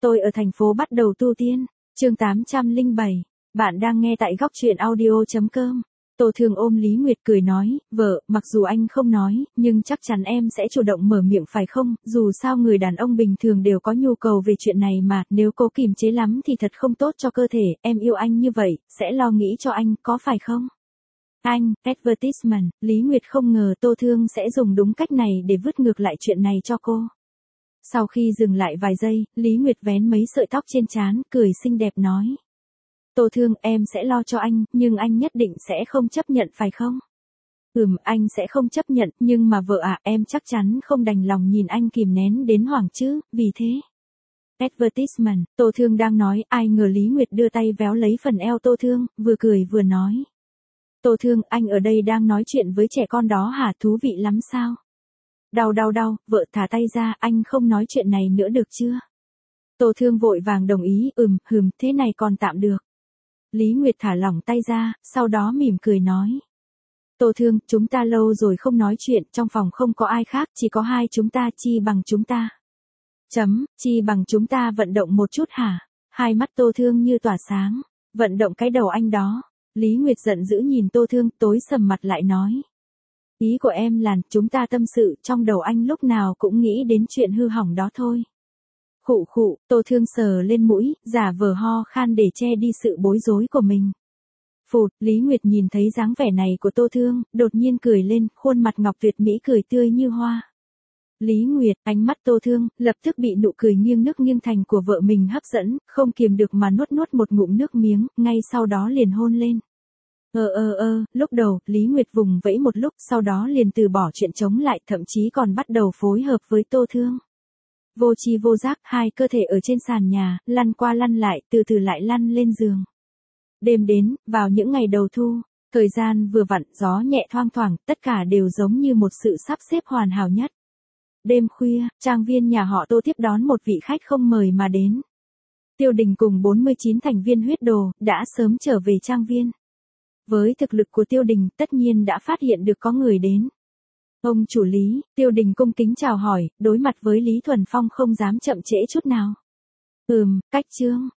Tôi ở thành phố bắt đầu tu tiên. Chương 807. Bạn đang nghe tại góc truyện audio.com. Tô Thương ôm Lý Nguyệt cười nói, vợ, mặc dù anh không nói, nhưng chắc chắn em sẽ chủ động mở miệng phải không, dù sao người đàn ông bình thường đều có nhu cầu về chuyện này mà, nếu cố kìm chế lắm thì thật không tốt cho cơ thể, em yêu anh như vậy, sẽ lo nghĩ cho anh, có phải không? Anh, advertisement, Lý Nguyệt không ngờ Tô Thương sẽ dùng đúng cách này để vứt ngược lại chuyện này cho cô. Sau khi dừng lại vài giây, Lý Nguyệt vén mấy sợi tóc trên trán, cười xinh đẹp nói. Tô Thương, em sẽ lo cho anh, nhưng anh nhất định sẽ không chấp nhận phải không? Anh sẽ không chấp nhận, nhưng mà vợ à, em chắc chắn không đành lòng nhìn anh kìm nén đến hoảng chứ, vì thế. Advertisement, Tô Thương đang nói, ai ngờ Lý Nguyệt đưa tay véo lấy phần eo Tô Thương, vừa cười vừa nói. Tô Thương, anh ở đây đang nói chuyện với trẻ con đó hả, thú vị lắm sao? Đau, vợ thả tay ra, anh không nói chuyện này nữa được chưa? Tô Thương vội vàng đồng ý, thế này còn tạm được. Lý Nguyệt thả lỏng tay ra, sau đó mỉm cười nói. Tô Thương, chúng ta lâu rồi không nói chuyện, trong phòng không có ai khác, chỉ có hai chúng ta, chi bằng chúng ta. Chi bằng chúng ta vận động một chút hả? Hai mắt Tô Thương như tỏa sáng. Vận động cái đầu anh đó. Lý Nguyệt giận dữ nhìn Tô Thương, tối sầm mặt lại nói. Ý của em là, chúng ta tâm sự, trong đầu anh lúc nào cũng nghĩ đến chuyện hư hỏng đó thôi. Khụ, Tô Thương sờ lên mũi, giả vờ ho khan để che đi sự bối rối của mình. Phụt, Lý Nguyệt nhìn thấy dáng vẻ này của Tô Thương, đột nhiên cười lên, khuôn mặt ngọc tuyệt mỹ cười tươi như hoa. Lý Nguyệt, ánh mắt Tô Thương, lập tức bị nụ cười nghiêng nước nghiêng thành của vợ mình hấp dẫn, không kiềm được mà nuốt một ngụm nước miếng, ngay sau đó liền hôn lên. Lúc đầu, Lý Nguyệt vùng vẫy một lúc, sau đó liền từ bỏ chuyện chống lại, thậm chí còn bắt đầu phối hợp với Tô Thương. Vô tri vô giác, hai cơ thể ở trên sàn nhà, lăn qua lăn lại, từ từ lại lăn lên giường. Đêm đến, vào những ngày đầu thu, thời gian vừa vặn, gió nhẹ thoang thoảng, tất cả đều giống như một sự sắp xếp hoàn hảo nhất. Đêm khuya, trang viên nhà họ Tô tiếp đón một vị khách không mời mà đến. Tiêu Đình cùng 49 thành viên huyết đồ, đã sớm trở về trang viên. Với thực lực của Tiêu Đình, tất nhiên đã phát hiện được có người đến. Ông chủ Lý, Tiêu Đình cung kính chào hỏi, đối mặt với Lý Thuần Phong không dám chậm trễ chút nào. Cách Trương,